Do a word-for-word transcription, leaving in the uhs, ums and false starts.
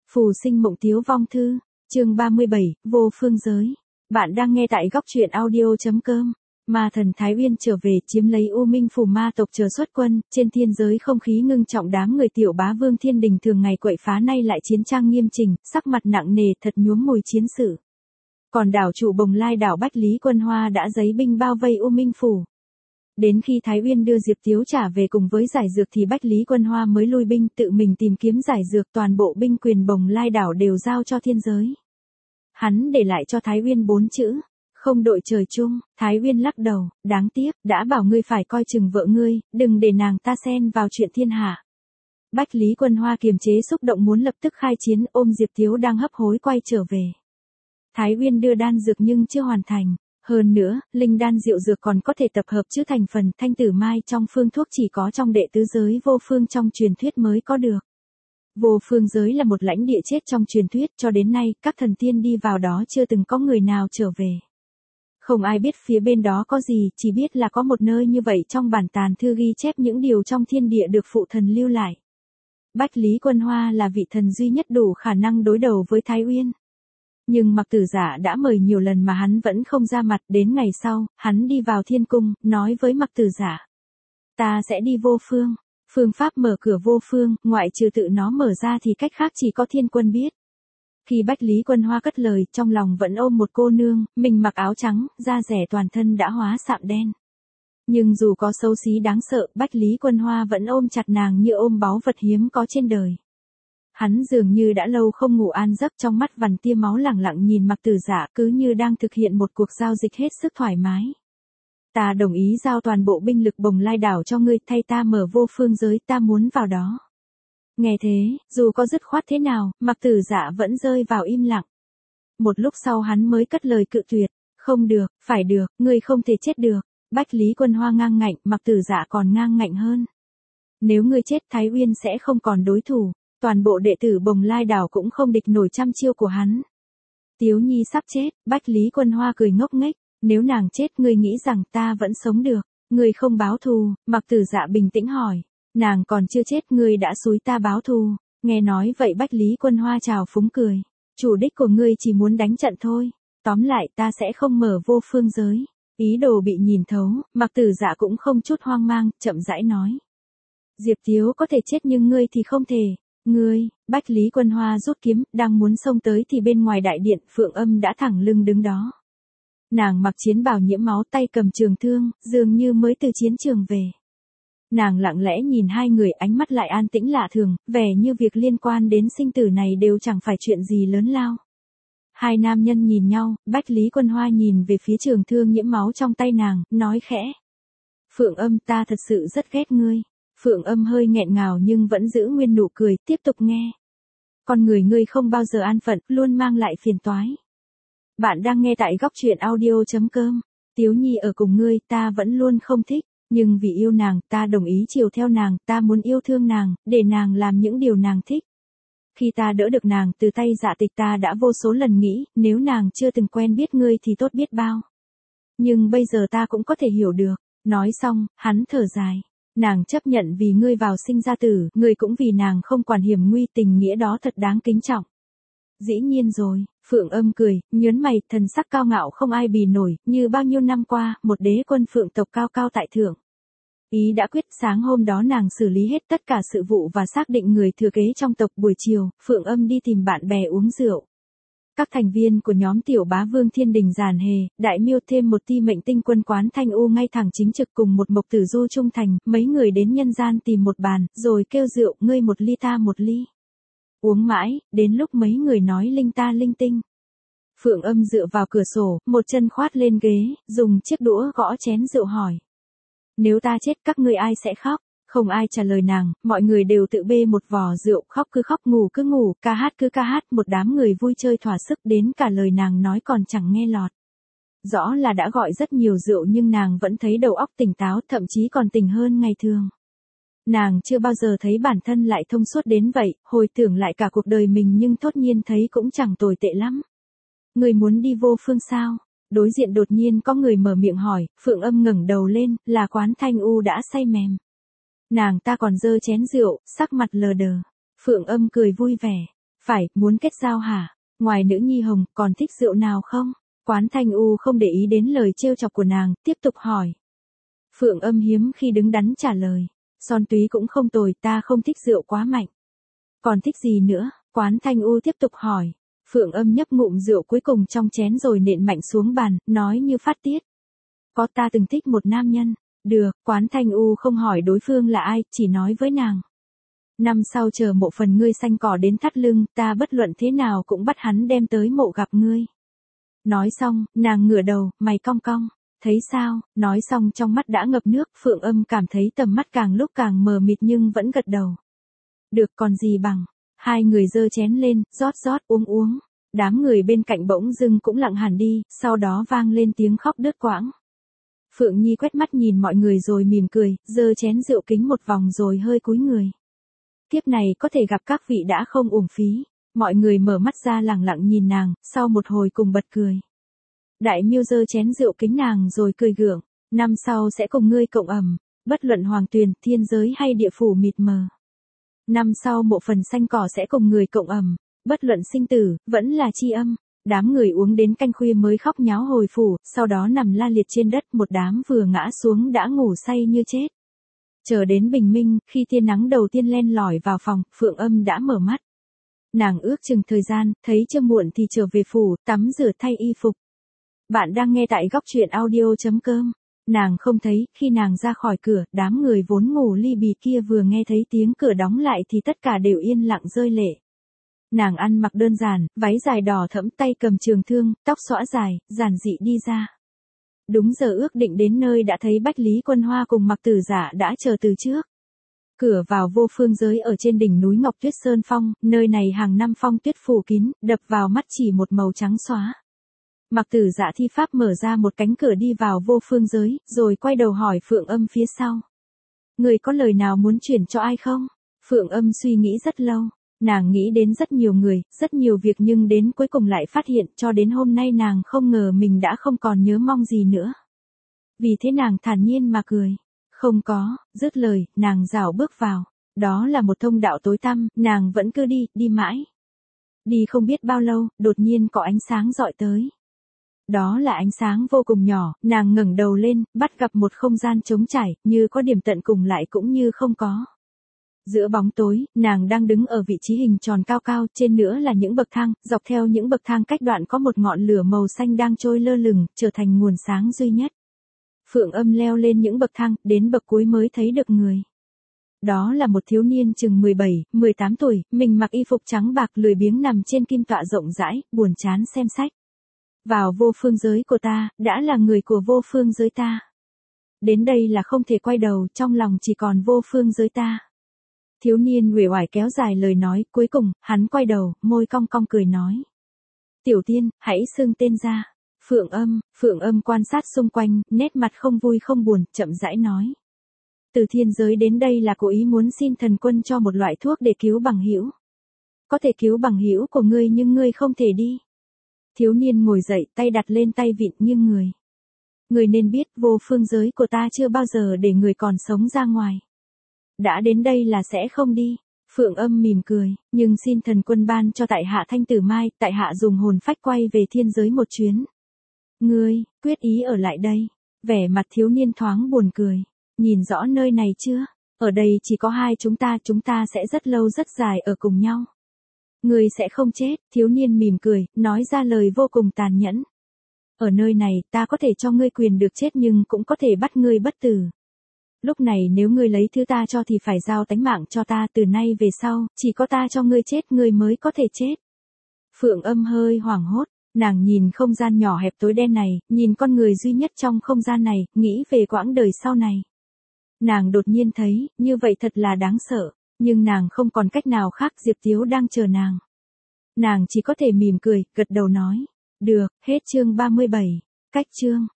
Phù sinh mộng tiếu vong thư, chương ba mươi bảy, vô phương giới. Bạn đang nghe tại góc truyện audio.com. Ma thần Thái Uyên trở về chiếm lấy U Minh Phủ ma tộc chờ xuất quân, trên thiên giới không khí ngưng trọng, đám người tiểu bá vương thiên đình thường ngày quậy phá nay lại chiến trang nghiêm chỉnh, sắc mặt nặng nề thật nhuốm mùi chiến sự. Còn đảo chủ Bồng Lai đảo Bách Lý Quân Hoa đã giấy binh bao vây U Minh Phủ. Đến khi Thái Uyên đưa Diệp Tiếu trả về cùng với giải dược thì Bách Lý Quân Hoa mới lui binh tự mình tìm kiếm giải dược, toàn bộ binh quyền Bồng Lai đảo đều giao cho thiên giới. Hắn để lại cho Thái Uyên bốn chữ, không đội trời chung. Thái Uyên lắc đầu, đáng tiếc, đã bảo ngươi phải coi chừng vợ ngươi, đừng để nàng ta xen vào chuyện thiên hạ. Bách Lý Quân Hoa kiềm chế xúc động muốn lập tức khai chiến, ôm Diệp Tiếu đang hấp hối quay trở về. Thái Uyên đưa đan dược nhưng chưa hoàn thành. Hơn nữa, linh đan diệu dược còn có thể tập hợp chữ thành phần, thanh tử mai trong phương thuốc chỉ có trong đệ tứ giới vô phương trong truyền thuyết mới có được. Vô phương giới là một lãnh địa chết trong truyền thuyết, cho đến nay, các thần tiên đi vào đó chưa từng có người nào trở về. Không ai biết phía bên đó có gì, chỉ biết là có một nơi như vậy, trong bản tàn thư ghi chép những điều trong thiên địa được phụ thần lưu lại. Bách Lý Quân Hoa là vị thần duy nhất đủ khả năng đối đầu với Thái Uyên. Nhưng Mặc Tử Giả đã mời nhiều lần mà hắn vẫn không ra mặt, đến ngày sau, hắn đi vào thiên cung, nói với Mặc Tử Giả. Ta sẽ đi vô phương, phương pháp mở cửa vô phương, ngoại trừ tự nó mở ra thì cách khác chỉ có thiên quân biết. Khi Bách Lý Quân Hoa cất lời, trong lòng vẫn ôm một cô nương, mình mặc áo trắng, da rẻ toàn thân đã hóa sạm đen. Nhưng dù có xấu xí đáng sợ, Bách Lý Quân Hoa vẫn ôm chặt nàng như ôm báu vật hiếm có trên đời. Hắn dường như đã lâu không ngủ an giấc, trong mắt vằn tia máu lẳng lặng nhìn Mặc Tử Giả, cứ như đang thực hiện một cuộc giao dịch hết sức thoải mái. Ta đồng ý giao toàn bộ binh lực Bồng Lai đảo cho ngươi, thay ta mở vô phương giới, ta muốn vào đó. Nghe thế, dù có dứt khoát thế nào, Mặc Tử Giả vẫn rơi vào im lặng. Một lúc sau hắn mới cất lời cự tuyệt, không được, phải được, ngươi không thể chết được. Bách Lý Quân Hoa ngang ngạnh, Mặc Tử Giả còn ngang ngạnh hơn. Nếu ngươi chết, Thái Uyên sẽ không còn đối thủ. Toàn bộ đệ tử Bồng Lai đảo cũng không địch nổi trăm chiêu của hắn. Tiếu Nhi sắp chết, Bách Lý Quân Hoa cười ngốc nghếch, nếu nàng chết ngươi nghĩ rằng ta vẫn sống được, ngươi không báo thù. Mặc Tử Dạ bình tĩnh hỏi, nàng còn chưa chết ngươi đã xúi ta báo thù. Nghe nói vậy Bách Lý Quân Hoa trào phúng cười, chủ đích của ngươi chỉ muốn đánh trận thôi, tóm lại ta sẽ không mở vô phương giới. Ý đồ bị nhìn thấu, Mặc Tử Dạ cũng không chút hoang mang, chậm rãi nói. Diệp Tiếu có thể chết nhưng ngươi thì không thể. Ngươi, Bách Lý Quân Hoa rút kiếm, đang muốn xông tới thì bên ngoài đại điện, Phượng Âm đã thẳng lưng đứng đó. Nàng mặc chiến bào nhiễm máu, tay cầm trường thương, dường như mới từ chiến trường về. Nàng lặng lẽ nhìn hai người, ánh mắt lại an tĩnh lạ thường, vẻ như việc liên quan đến sinh tử này đều chẳng phải chuyện gì lớn lao. Hai nam nhân nhìn nhau, Bách Lý Quân Hoa nhìn về phía trường thương nhiễm máu trong tay nàng, nói khẽ. Phượng Âm, ta thật sự rất ghét ngươi. Phượng Âm hơi nghẹn ngào nhưng vẫn giữ nguyên nụ cười, tiếp tục nghe. Con người ngươi không bao giờ an phận, luôn mang lại phiền toái. Bạn đang nghe tại góc truyện audio.com. Tiếu Nhi ở cùng ngươi, ta vẫn luôn không thích, nhưng vì yêu nàng, ta đồng ý chiều theo nàng, ta muốn yêu thương nàng, để nàng làm những điều nàng thích. Khi ta đỡ được nàng từ tay Dạ Tịch, ta đã vô số lần nghĩ, nếu nàng chưa từng quen biết ngươi thì tốt biết bao. Nhưng bây giờ ta cũng có thể hiểu được. Nói xong, hắn thở dài. Nàng chấp nhận vì ngươi vào sinh ra tử, ngươi cũng vì nàng không quản hiểm nguy, tình nghĩa đó thật đáng kính trọng. Dĩ nhiên rồi, Phượng Âm cười, nhớn mày, thần sắc cao ngạo không ai bì nổi, như bao nhiêu năm qua, một đế quân phượng tộc cao cao tại thượng. Ý đã quyết, sáng hôm đó nàng xử lý hết tất cả sự vụ và xác định người thừa kế trong tộc. Buổi chiều, Phượng Âm đi tìm bạn bè uống rượu. Các thành viên của nhóm tiểu bá vương thiên đình Giàn Hề, Đại Miêu thêm một ti mệnh tinh quân Quán Thanh U ngay thẳng chính trực cùng một mộc tử Du trung thành, mấy người đến nhân gian tìm một bàn, rồi kêu rượu, ngươi một ly ta một ly. Uống mãi, đến lúc mấy người nói linh ta linh tinh. Phượng Âm dựa vào cửa sổ, một chân khoát lên ghế, dùng chiếc đũa gõ chén rượu hỏi. Nếu ta chết các ngươi ai sẽ khóc? Không ai trả lời nàng, mọi người đều tự bê một vò rượu, khóc cứ khóc, ngủ cứ ngủ, ca hát cứ ca hát, một đám người vui chơi thỏa sức, đến cả lời nàng nói còn chẳng nghe lọt. Rõ là đã gọi rất nhiều rượu nhưng nàng vẫn thấy đầu óc tỉnh táo, thậm chí còn tỉnh hơn ngày thường. Nàng chưa bao giờ thấy bản thân lại thông suốt đến vậy, hồi tưởng lại cả cuộc đời mình nhưng thốt nhiên thấy cũng chẳng tồi tệ lắm. Người muốn đi vô phương sao? Đối diện đột nhiên có người mở miệng hỏi, Phượng Âm ngẩng đầu lên, là Quán Thanh U đã say mềm. Nàng ta còn giơ chén rượu, sắc mặt lờ đờ. Phượng Âm cười vui vẻ. Phải, muốn kết giao hả? Ngoài nữ nhi hồng, còn thích rượu nào không? Quán Thanh U không để ý đến lời trêu chọc của nàng, tiếp tục hỏi. Phượng Âm hiếm khi đứng đắn trả lời. Son túy cũng không tồi, ta không thích rượu quá mạnh. Còn thích gì nữa? Quán Thanh U tiếp tục hỏi. Phượng Âm nhấp ngụm rượu cuối cùng trong chén rồi nện mạnh xuống bàn, nói như phát tiết. Có, ta từng thích một nam nhân. Được, Quán Thanh U không hỏi đối phương là ai, chỉ nói với nàng. Năm sau chờ mộ phần ngươi xanh cỏ đến thắt lưng, ta bất luận thế nào cũng bắt hắn đem tới mộ gặp ngươi. Nói xong, nàng ngửa đầu, mày cong cong. Thấy sao? Nói xong trong mắt đã ngập nước, Phượng Âm cảm thấy tầm mắt càng lúc càng mờ mịt nhưng vẫn gật đầu. Được, còn gì bằng. Hai người giơ chén lên, rót rót uống uống. Đám người bên cạnh bỗng dưng cũng lặng hẳn đi, sau đó vang lên tiếng khóc đứt quãng. Phượng Nhi quét mắt nhìn mọi người rồi mỉm cười, giơ chén rượu kính một vòng rồi hơi cúi người. Kiếp này có thể gặp các vị đã không uổng phí. Mọi người mở mắt ra lẳng lặng nhìn nàng, sau một hồi cùng bật cười. Đại Miêu giơ chén rượu kính nàng rồi cười gượng. Năm sau sẽ cùng ngươi cộng ẩm, bất luận hoàng tuyền, thiên giới hay địa phủ mịt mờ. Năm sau mộ phần xanh cỏ sẽ cùng người cộng ẩm, bất luận sinh tử, vẫn là chi âm. Đám người uống đến canh khuya mới khóc nháo hồi phủ, sau đó nằm la liệt trên đất, một đám vừa ngã xuống đã ngủ say như chết. Chờ đến bình minh, khi tia nắng đầu tiên len lỏi vào phòng, Phượng Âm đã mở mắt. Nàng ước chừng thời gian, thấy chưa muộn thì trở về phủ, tắm rửa thay y phục. Bạn đang nghe tại góc truyện audio chấm com. Nàng không thấy, khi nàng ra khỏi cửa, đám người vốn ngủ li bì kia vừa nghe thấy tiếng cửa đóng lại thì tất cả đều yên lặng rơi lệ. Nàng ăn mặc đơn giản, váy dài đỏ thẫm, tay cầm trường thương, tóc xõa dài, giản dị đi ra. Đúng giờ ước định đến nơi đã thấy Bách Lý Quân Hoa cùng Mặc Tử Dạ đã chờ từ trước. Cửa vào vô phương giới ở trên đỉnh núi Ngọc Tuyết Sơn Phong, nơi này hàng năm phong tuyết phủ kín, đập vào mắt chỉ một màu trắng xóa. Mặc Tử Dạ thi pháp mở ra một cánh cửa đi vào vô phương giới, rồi quay đầu hỏi Phượng Âm phía sau. Người có lời nào muốn chuyển cho ai không? Phượng Âm suy nghĩ rất lâu. Nàng nghĩ đến rất nhiều người, rất nhiều việc nhưng đến cuối cùng lại phát hiện cho đến hôm nay nàng không ngờ mình đã không còn nhớ mong gì nữa. Vì thế nàng thản nhiên mà cười. Không có, dứt lời, nàng rảo bước vào. Đó là một thông đạo tối tăm, nàng vẫn cứ đi, đi mãi. Đi không biết bao lâu, đột nhiên có ánh sáng rọi tới. Đó là ánh sáng vô cùng nhỏ, nàng ngẩng đầu lên, bắt gặp một không gian trống trải, như có điểm tận cùng lại cũng như không có. Giữa bóng tối, nàng đang đứng ở vị trí hình tròn cao cao, trên nữa là những bậc thang, dọc theo những bậc thang cách đoạn có một ngọn lửa màu xanh đang trôi lơ lửng, trở thành nguồn sáng duy nhất. Phượng Âm leo lên những bậc thang, đến bậc cuối mới thấy được người. Đó là một thiếu niên chừng mười bảy, mười tám tuổi, mình mặc y phục trắng bạc lười biếng nằm trên kim tọa rộng rãi, buồn chán xem sách. Vào vô phương giới của ta, đã là người của vô phương giới ta. Đến đây là không thể quay đầu, trong lòng chỉ còn vô phương giới ta. Thiếu niên uể oải kéo dài lời nói, cuối cùng, hắn quay đầu, môi cong cong cười nói. Tiểu tiên, hãy xưng tên ra. Phượng Âm, Phượng Âm quan sát xung quanh, nét mặt không vui không buồn, chậm rãi nói. Từ thiên giới đến đây là cố ý muốn xin thần quân cho một loại thuốc để cứu bằng hữu. Có thể cứu bằng hữu của ngươi nhưng ngươi không thể đi. Thiếu niên ngồi dậy, tay đặt lên tay vịn nghiêng người. Người nên biết, vô phương giới của ta chưa bao giờ để người còn sống ra ngoài. Đã đến đây là sẽ không đi. Phượng Âm mỉm cười, nhưng xin thần quân ban cho tại hạ thanh tử mai, tại hạ dùng hồn phách quay về thiên giới một chuyến. Ngươi, quyết ý ở lại đây. Vẻ mặt thiếu niên thoáng buồn cười. Nhìn rõ nơi này chưa? Ở đây chỉ có hai chúng ta, chúng ta sẽ rất lâu rất dài ở cùng nhau. Ngươi sẽ không chết, thiếu niên mỉm cười, nói ra lời vô cùng tàn nhẫn. Ở nơi này, ta có thể cho ngươi quyền được chết nhưng cũng có thể bắt ngươi bất tử. Lúc này nếu ngươi lấy thứ ta cho thì phải giao tánh mạng cho ta, từ nay về sau, chỉ có ta cho ngươi chết ngươi mới có thể chết. Phượng Âm hơi hoảng hốt, nàng nhìn không gian nhỏ hẹp tối đen này, nhìn con người duy nhất trong không gian này, nghĩ về quãng đời sau này. Nàng đột nhiên thấy, như vậy thật là đáng sợ, nhưng nàng không còn cách nào khác, Diệp Tiếu đang chờ nàng. Nàng chỉ có thể mỉm cười, gật đầu nói. Được, hết chương ba mươi bảy, cách chương.